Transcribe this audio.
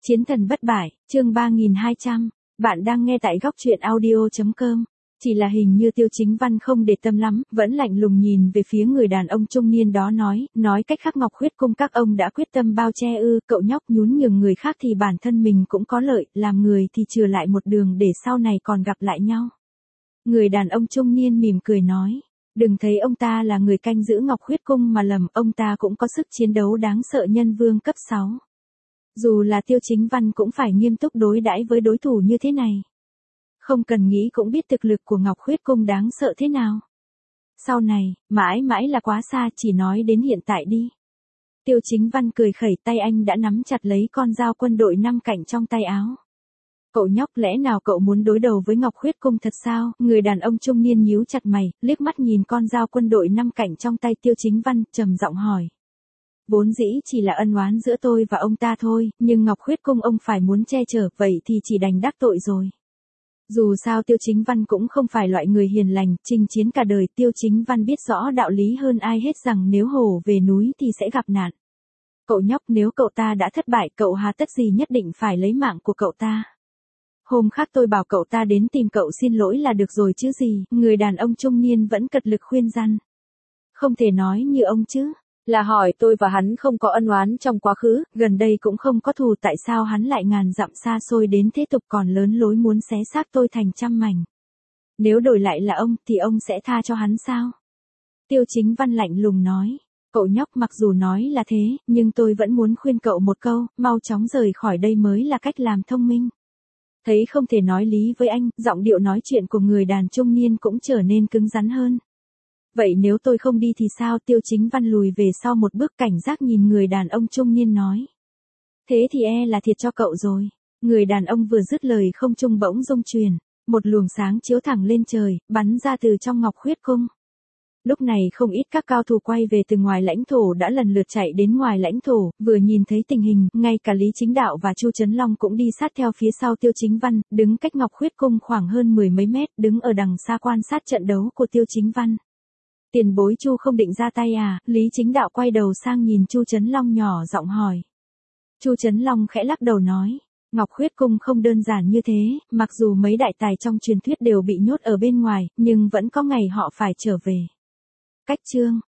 Chiến thần bất bại, chương 3200, bạn đang nghe tại góc truyện audio.com. Chỉ là hình như Tiêu Chính Văn không để tâm lắm, vẫn lạnh lùng nhìn về phía người đàn ông trung niên đó nói cách khác Ngọc Huyết Cung các ông đã quyết tâm bao che ư, cậu nhóc nhún nhường người khác thì bản thân mình cũng có lợi, làm người thì chừa lại một đường để sau này còn gặp lại nhau. Người đàn ông trung niên mỉm cười nói, đừng thấy ông ta là người canh giữ Ngọc Huyết Cung mà lầm, ông ta cũng có sức chiến đấu đáng sợ, nhân vương cấp 6. Dù là Tiêu Chính Văn cũng phải nghiêm túc đối đãi với đối thủ như thế này. Không cần nghĩ cũng biết thực lực của Ngọc Huyết Cung đáng sợ thế nào. Sau này, mãi mãi là quá xa, chỉ nói đến hiện tại đi. Tiêu Chính Văn cười khẩy, tay anh đã nắm chặt lấy con dao quân đội 5 cạnh trong tay áo. Cậu nhóc, lẽ nào cậu muốn đối đầu với Ngọc Huyết Cung thật sao? Người đàn ông trung niên nhíu chặt mày, liếc mắt nhìn con dao quân đội 5 cạnh trong tay Tiêu Chính Văn, trầm giọng hỏi. Vốn dĩ chỉ là ân oán giữa tôi và ông ta thôi, nhưng Ngọc Huyết Cung ông phải muốn che chở, vậy thì chỉ đành đắc tội rồi. Dù sao Tiêu Chính Văn cũng không phải loại người hiền lành, chinh chiến cả đời, Tiêu Chính Văn biết rõ đạo lý hơn ai hết rằng nếu hổ về núi thì sẽ gặp nạn. Cậu nhóc, nếu cậu ta đã thất bại, cậu hà tất gì nhất định phải lấy mạng của cậu ta. Hôm khác tôi bảo cậu ta đến tìm cậu xin lỗi là được rồi chứ gì, người đàn ông trung niên vẫn cật lực khuyên răn. Không thể nói như ông chứ. Là hỏi tôi và hắn không có ân oán trong quá khứ, gần đây cũng không có thù, tại sao hắn lại ngàn dặm xa xôi đến thế tục còn lớn lối muốn xé xác tôi thành trăm mảnh. Nếu đổi lại là ông thì ông sẽ tha cho hắn sao? Tiêu Chính Văn lạnh lùng nói. Cậu nhóc, mặc dù nói là thế, nhưng tôi vẫn muốn khuyên cậu một câu, mau chóng rời khỏi đây mới là cách làm thông minh. Thấy không thể nói lý với anh, giọng điệu nói chuyện của người đàn trung niên cũng trở nên cứng rắn hơn. Vậy nếu tôi không đi thì sao? Tiêu Chính Văn lùi về sau một bước, cảnh giác nhìn người đàn ông trung niên nói. Thế thì e là thiệt cho cậu rồi. Người đàn ông vừa dứt lời, không trung bỗng rung chuyển, một luồng sáng chiếu thẳng lên trời, bắn ra từ trong Ngọc Huyết Cung. Lúc này không ít các cao thủ quay về từ ngoài lãnh thổ đã lần lượt chạy đến ngoài lãnh thổ, vừa nhìn thấy tình hình, ngay cả Lý Chính Đạo và Chu Trấn Long cũng đi sát theo phía sau Tiêu Chính Văn, đứng cách Ngọc Huyết Cung khoảng hơn 10 mấy mét, đứng ở đằng xa quan sát trận đấu của Tiêu Chính Văn. Tiền bối Chu không định ra tay à? Lý Chính Đạo quay đầu sang nhìn Chu Trấn Long nhỏ giọng hỏi. Chu Trấn Long khẽ lắc đầu nói, Ngọc Huyết Cung không đơn giản như thế, mặc dù mấy đại tài trong truyền thuyết đều bị nhốt ở bên ngoài, nhưng vẫn có ngày họ phải trở về. Cách chương